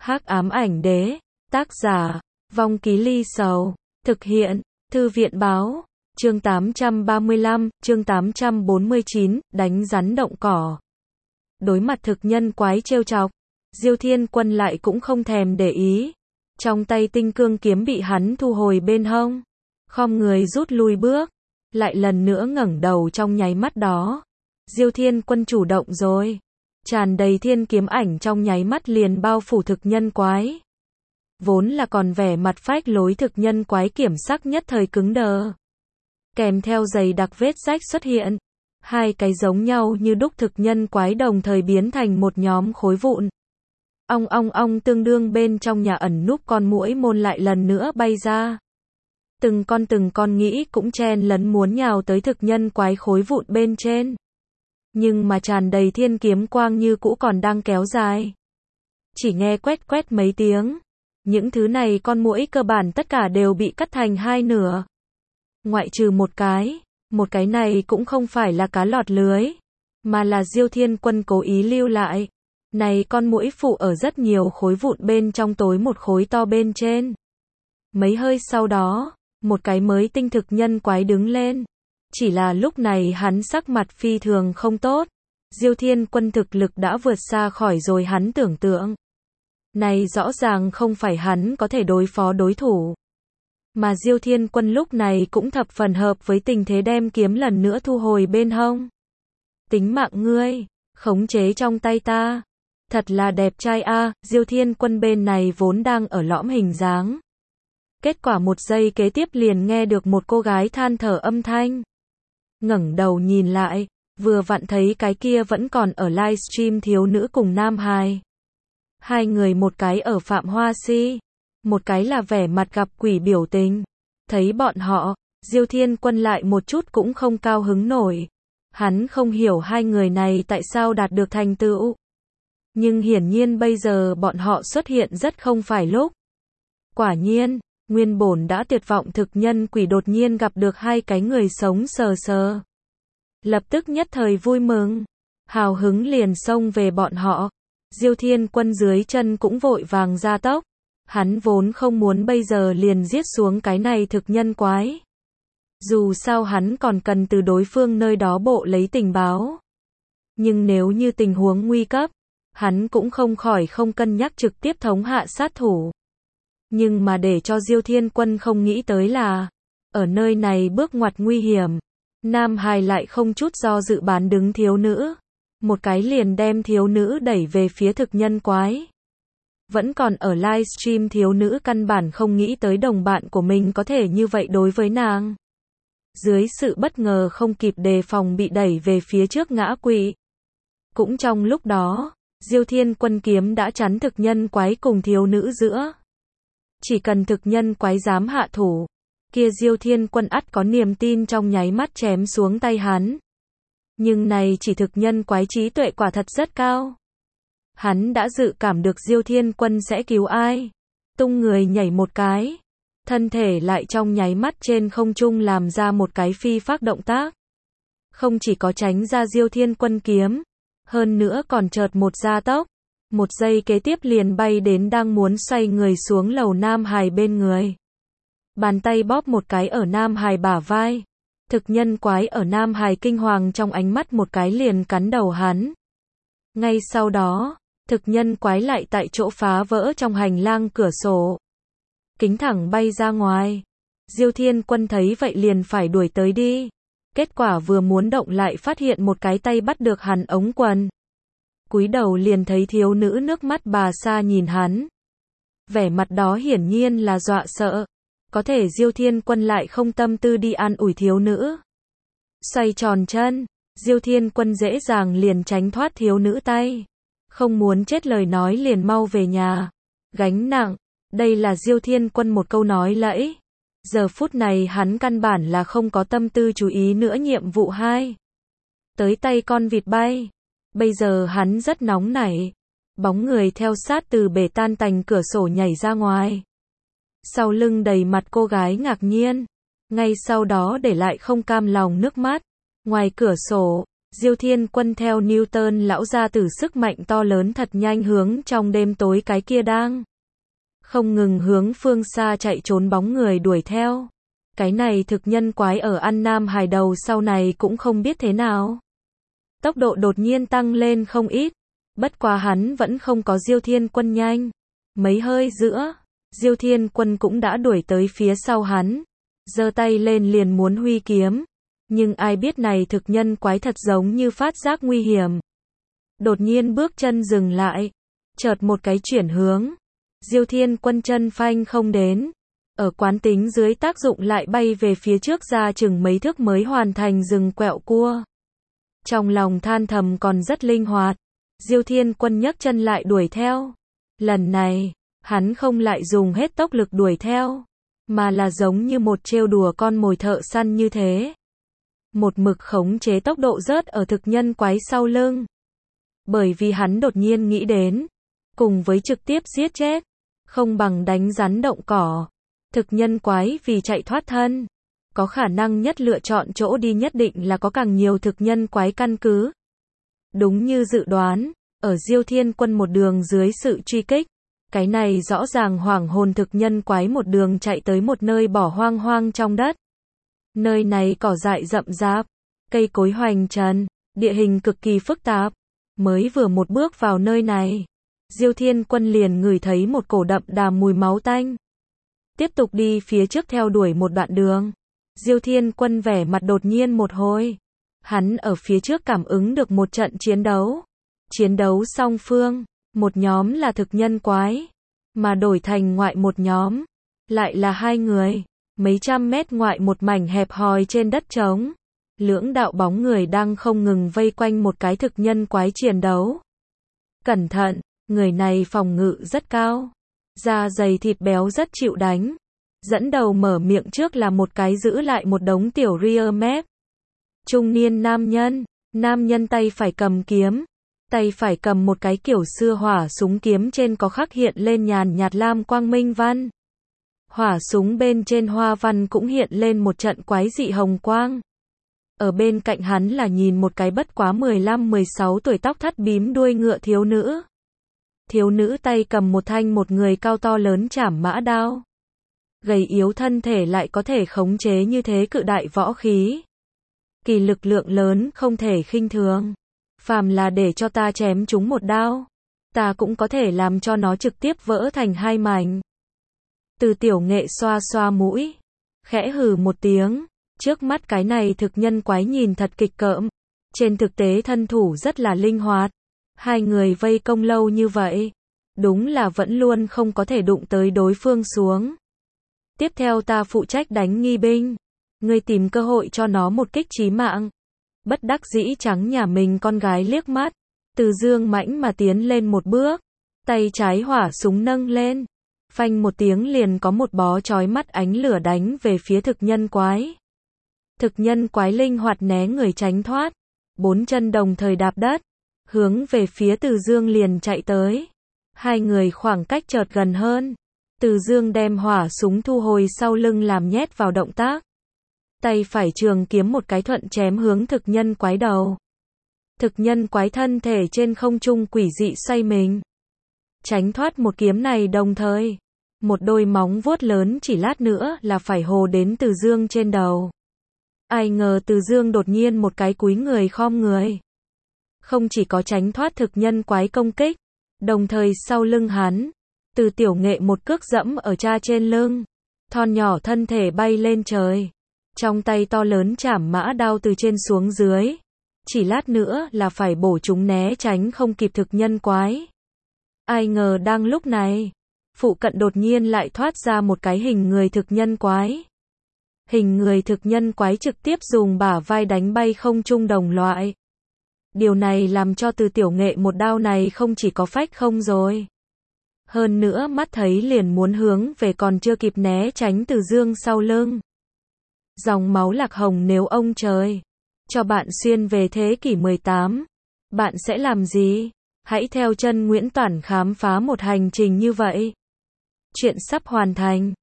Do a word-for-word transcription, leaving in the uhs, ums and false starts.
Hắc ám ảnh đế, tác giả, Vong Ký Ly Sầu, thực hiện, Thư viện báo, chương tám trăm ba mươi lăm, chương tám trăm bốn mươi chín, đánh rắn động cỏ. Đối mặt thực nhân quái trêu chọc, Diêu Thiên Quân lại cũng không thèm để ý. Trong tay tinh cương kiếm bị hắn thu hồi bên hông, khom người rút lui bước, lại lần nữa ngẩng đầu trong nháy mắt đó. Diêu Thiên Quân chủ động rồi. Tràn đầy thiên kiếm ảnh trong nháy mắt liền bao phủ thực nhân quái. Vốn là còn vẻ mặt phách lối thực nhân quái kiểm sắc nhất thời cứng đờ. Kèm theo dày đặc vết rách xuất hiện. Hai cái giống nhau như đúc thực nhân quái đồng thời biến thành một nhóm khối vụn. Ong ong ong, tương đương bên trong nhà ẩn núp con muỗi môn lại lần nữa bay ra. Từng con từng con nghĩ cũng chen lấn muốn nhào tới thực nhân quái khối vụn bên trên. Nhưng mà tràn đầy thiên kiếm quang như cũ còn đang kéo dài. Chỉ nghe quét quét mấy tiếng. Những thứ này con muỗi cơ bản tất cả đều bị cắt thành hai nửa. Ngoại trừ một cái. Một cái này cũng không phải là cá lọt lưới. Mà là Diêu Thiên Quân cố ý lưu lại. Này con muỗi phụ ở rất nhiều khối vụn bên trong tối một khối to bên trên. Mấy hơi sau đó, một cái mới tinh thực nhân quái đứng lên. Chỉ là lúc này hắn sắc mặt phi thường không tốt. Diêu Thiên Quân thực lực đã vượt xa khỏi rồi hắn tưởng tượng. Này rõ ràng không phải hắn có thể đối phó đối thủ. Mà Diêu Thiên Quân lúc này cũng thập phần hợp với tình thế đem kiếm lần nữa thu hồi bên hông. Tính mạng ngươi, khống chế trong tay ta. Thật là đẹp trai a. À, Diêu Thiên Quân bên này vốn đang ở lõm hình dáng. Kết quả một giây kế tiếp liền nghe được một cô gái than thở âm thanh. Ngẩng đầu nhìn lại, vừa vặn thấy cái kia vẫn còn ở livestream thiếu nữ cùng nam hài. Hai người một cái ở Phạm Hoa Si, một cái là vẻ mặt gặp quỷ biểu tình. Thấy bọn họ, Diêu Thiên Quân lại một chút cũng không cao hứng nổi. Hắn không hiểu hai người này tại sao đạt được thành tựu. Nhưng hiển nhiên bây giờ bọn họ xuất hiện rất không phải lúc. Quả nhiên, nguyên bổn đã tuyệt vọng thực nhân quỷ đột nhiên gặp được hai cái người sống sờ sờ. Lập tức nhất thời vui mừng. Hào hứng liền xông về bọn họ. Diêu Thiên Quân dưới chân cũng vội vàng ra tốc. Hắn vốn không muốn bây giờ liền giết xuống cái này thực nhân quái. Dù sao hắn còn cần từ đối phương nơi đó bộ lấy tình báo. Nhưng nếu như tình huống nguy cấp, hắn cũng không khỏi không cân nhắc trực tiếp thống hạ sát thủ. Nhưng mà để cho Diêu Thiên Quân không nghĩ tới là, ở nơi này bước ngoặt nguy hiểm, nam hài lại không chút do dự bán đứng thiếu nữ. Một cái liền đem thiếu nữ đẩy về phía thực nhân quái. Vẫn còn ở livestream thiếu nữ căn bản không nghĩ tới đồng bạn của mình có thể như vậy đối với nàng. Dưới sự bất ngờ không kịp đề phòng bị đẩy về phía trước ngã quỵ. Cũng trong lúc đó, Diêu Thiên Quân kiếm đã chắn thực nhân quái cùng thiếu nữ giữa. Chỉ cần thực nhân quái dám hạ thủ, kia Diêu Thiên Quân ắt có niềm tin trong nháy mắt chém xuống tay hắn. Nhưng này chỉ thực nhân quái trí tuệ quả thật rất cao. Hắn đã dự cảm được Diêu Thiên Quân sẽ cứu ai. Tung người nhảy một cái. Thân thể lại trong nháy mắt trên không trung làm ra một cái phi phác động tác. Không chỉ có tránh ra Diêu Thiên Quân kiếm. Hơn nữa còn chợt một gia tốc. Một giây kế tiếp liền bay đến đang muốn xoay người xuống lầu nam hài bên người. Bàn tay bóp một cái ở nam hài bả vai. Thực nhân quái ở nam hài kinh hoàng trong ánh mắt một cái liền cắn đầu hắn. Ngay sau đó, thực nhân quái lại tại chỗ phá vỡ trong hành lang cửa sổ. Kính thẳng bay ra ngoài. Diêu Thiên Quân thấy vậy liền phải đuổi tới đi. Kết quả vừa muốn động lại phát hiện một cái tay bắt được hắn ống quần. Cúi đầu liền thấy thiếu nữ nước mắt bà sa nhìn hắn. Vẻ mặt đó hiển nhiên là dọa sợ. Có thể Diêu Thiên Quân lại không tâm tư đi an ủi thiếu nữ. Xoay tròn chân, Diêu Thiên Quân dễ dàng liền tránh thoát thiếu nữ tay. Không muốn chết lời nói liền mau về nhà. Gánh nặng, đây là Diêu Thiên Quân một câu nói lẫy. Giờ phút này hắn căn bản là không có tâm tư chú ý nữa nhiệm vụ hai. Tới tay con vịt bay. Bây giờ hắn rất nóng nảy. Bóng người theo sát từ bể tan tành cửa sổ nhảy ra ngoài. Sau lưng đầy mặt cô gái ngạc nhiên. Ngay sau đó để lại không cam lòng nước mắt. Ngoài cửa sổ, Diêu Thiên Quân theo Newton lão gia tử sức mạnh to lớn thật nhanh hướng trong đêm tối cái kia đang không ngừng hướng phương xa chạy trốn bóng người đuổi theo. Cái này thực nhân quái ở An Nam Hải đầu sau này cũng không biết thế nào. Tốc độ đột nhiên tăng lên không ít, bất quá hắn vẫn không có Diêu Thiên Quân nhanh. Mấy hơi giữa, Diêu Thiên Quân cũng đã đuổi tới phía sau hắn, giơ tay lên liền muốn huy kiếm. Nhưng ai biết này thực nhân quái thật giống như phát giác nguy hiểm. Đột nhiên bước chân dừng lại, chợt một cái chuyển hướng. Diêu Thiên Quân chân phanh không đến, ở quán tính dưới tác dụng lại bay về phía trước ra chừng mấy thước mới hoàn thành dừng quẹo cua. Trong lòng than thầm còn rất linh hoạt, Diêu Thiên Quân nhấc chân lại đuổi theo. Lần này, hắn không lại dùng hết tốc lực đuổi theo, mà là giống như một trêu đùa con mồi thợ săn như thế. Một mực khống chế tốc độ rớt ở thực nhân quái sau lưng. Bởi vì hắn đột nhiên nghĩ đến, cùng với trực tiếp giết chết, không bằng đánh rắn động cỏ. Thực nhân quái vì chạy thoát thân, có khả năng nhất lựa chọn chỗ đi nhất định là có càng nhiều thực nhân quái căn cứ. Đúng như dự đoán, ở Diêu Thiên Quân một đường dưới sự truy kích, cái này rõ ràng hoảng hồn thực nhân quái một đường chạy tới một nơi bỏ hoang hoang trong đất. Nơi này cỏ dại rậm rạp, cây cối hoành trần, địa hình cực kỳ phức tạp. Mới vừa một bước vào nơi này, Diêu Thiên Quân liền ngửi thấy một cổ đậm đà mùi máu tanh. Tiếp tục đi phía trước theo đuổi một đoạn đường, Diêu Thiên Quân vẻ mặt đột nhiên một hồi. Hắn ở phía trước cảm ứng được một trận chiến đấu. Chiến đấu song phương, một nhóm là thực nhân quái, mà đổi thành ngoại một nhóm, lại là hai người. Mấy trăm mét ngoại một mảnh hẹp hòi trên đất trống, lưỡng đạo bóng người đang không ngừng vây quanh một cái thực nhân quái chiến đấu. Cẩn thận, người này phòng ngự rất cao, da dày thịt béo rất chịu đánh. Dẫn đầu mở miệng trước là một cái giữ lại một đống tiểu rear map. Trung niên nam nhân, nam nhân tay phải cầm kiếm, tay phải cầm một cái kiểu xưa hỏa súng, kiếm trên có khắc hiện lên nhàn nhạt lam quang minh văn. Hỏa súng bên trên hoa văn cũng hiện lên một trận quái dị hồng quang. Ở bên cạnh hắn là nhìn một cái bất quá mười lăm mười sáu tuổi tóc thắt bím đuôi ngựa thiếu nữ. Thiếu nữ tay cầm một thanh một người cao to lớn trảm mã đao. Gầy yếu thân thể lại có thể khống chế như thế cự đại võ khí. Kỳ lực lượng lớn không thể khinh thường. Phàm là để cho ta chém chúng một đao, ta cũng có thể làm cho nó trực tiếp vỡ thành hai mảnh. Từ Tiểu Nghệ xoa xoa mũi, khẽ hừ một tiếng, trước mắt cái này thực nhân quái nhìn thật kịch cỡm, trên thực tế thân thủ rất là linh hoạt. Hai người vây công lâu như vậy, đúng là vẫn luôn không có thể đụng tới đối phương xuống. Tiếp theo ta phụ trách đánh nghi binh, ngươi tìm cơ hội cho nó một kích chí mạng. Bất đắc dĩ trắng nhà mình con gái liếc mắt, Từ Dương mãnh mà tiến lên một bước, tay trái hỏa súng nâng lên. Phanh một tiếng liền có một bó chói mắt ánh lửa đánh về phía thực nhân quái. Thực nhân quái linh hoạt né người tránh thoát, bốn chân đồng thời đạp đất, hướng về phía Từ Dương liền chạy tới. Hai người khoảng cách chợt gần hơn, Từ Dương đem hỏa súng thu hồi sau lưng làm nhét vào động tác. Tay phải trường kiếm một cái thuận chém hướng thực nhân quái đầu. Thực nhân quái thân thể trên không trung quỷ dị xoay mình, tránh thoát một kiếm này, đồng thời một đôi móng vuốt lớn chỉ lát nữa là phải hồ đến Từ Dương trên đầu. Ai ngờ Từ Dương đột nhiên một cái cúi người khom người, không chỉ có tránh thoát thực nhân quái công kích, đồng thời sau lưng hắn, Từ Tiểu Nghệ một cước dẫm ở cha trên lưng, thon nhỏ thân thể bay lên trời, trong tay to lớn trảm mã đao từ trên xuống dưới, chỉ lát nữa là phải bổ chúng né tránh không kịp thực nhân quái. Ai ngờ đang lúc này, phụ cận đột nhiên lại thoát ra một cái hình người thực nhân quái. Hình người thực nhân quái trực tiếp dùng bả vai đánh bay không trung đồng loại. Điều này làm cho Từ Tiểu Nghệ một đao này không chỉ có phách không rồi, hơn nữa mắt thấy liền muốn hướng về còn chưa kịp né tránh Từ Dương sau lưng. Dòng máu lạc hồng, nếu ông trời cho bạn xuyên về thế kỷ mười tám, bạn sẽ làm gì? Hãy theo chân Nguyễn Toản khám phá một hành trình như vậy. Chuyện sắp hoàn thành.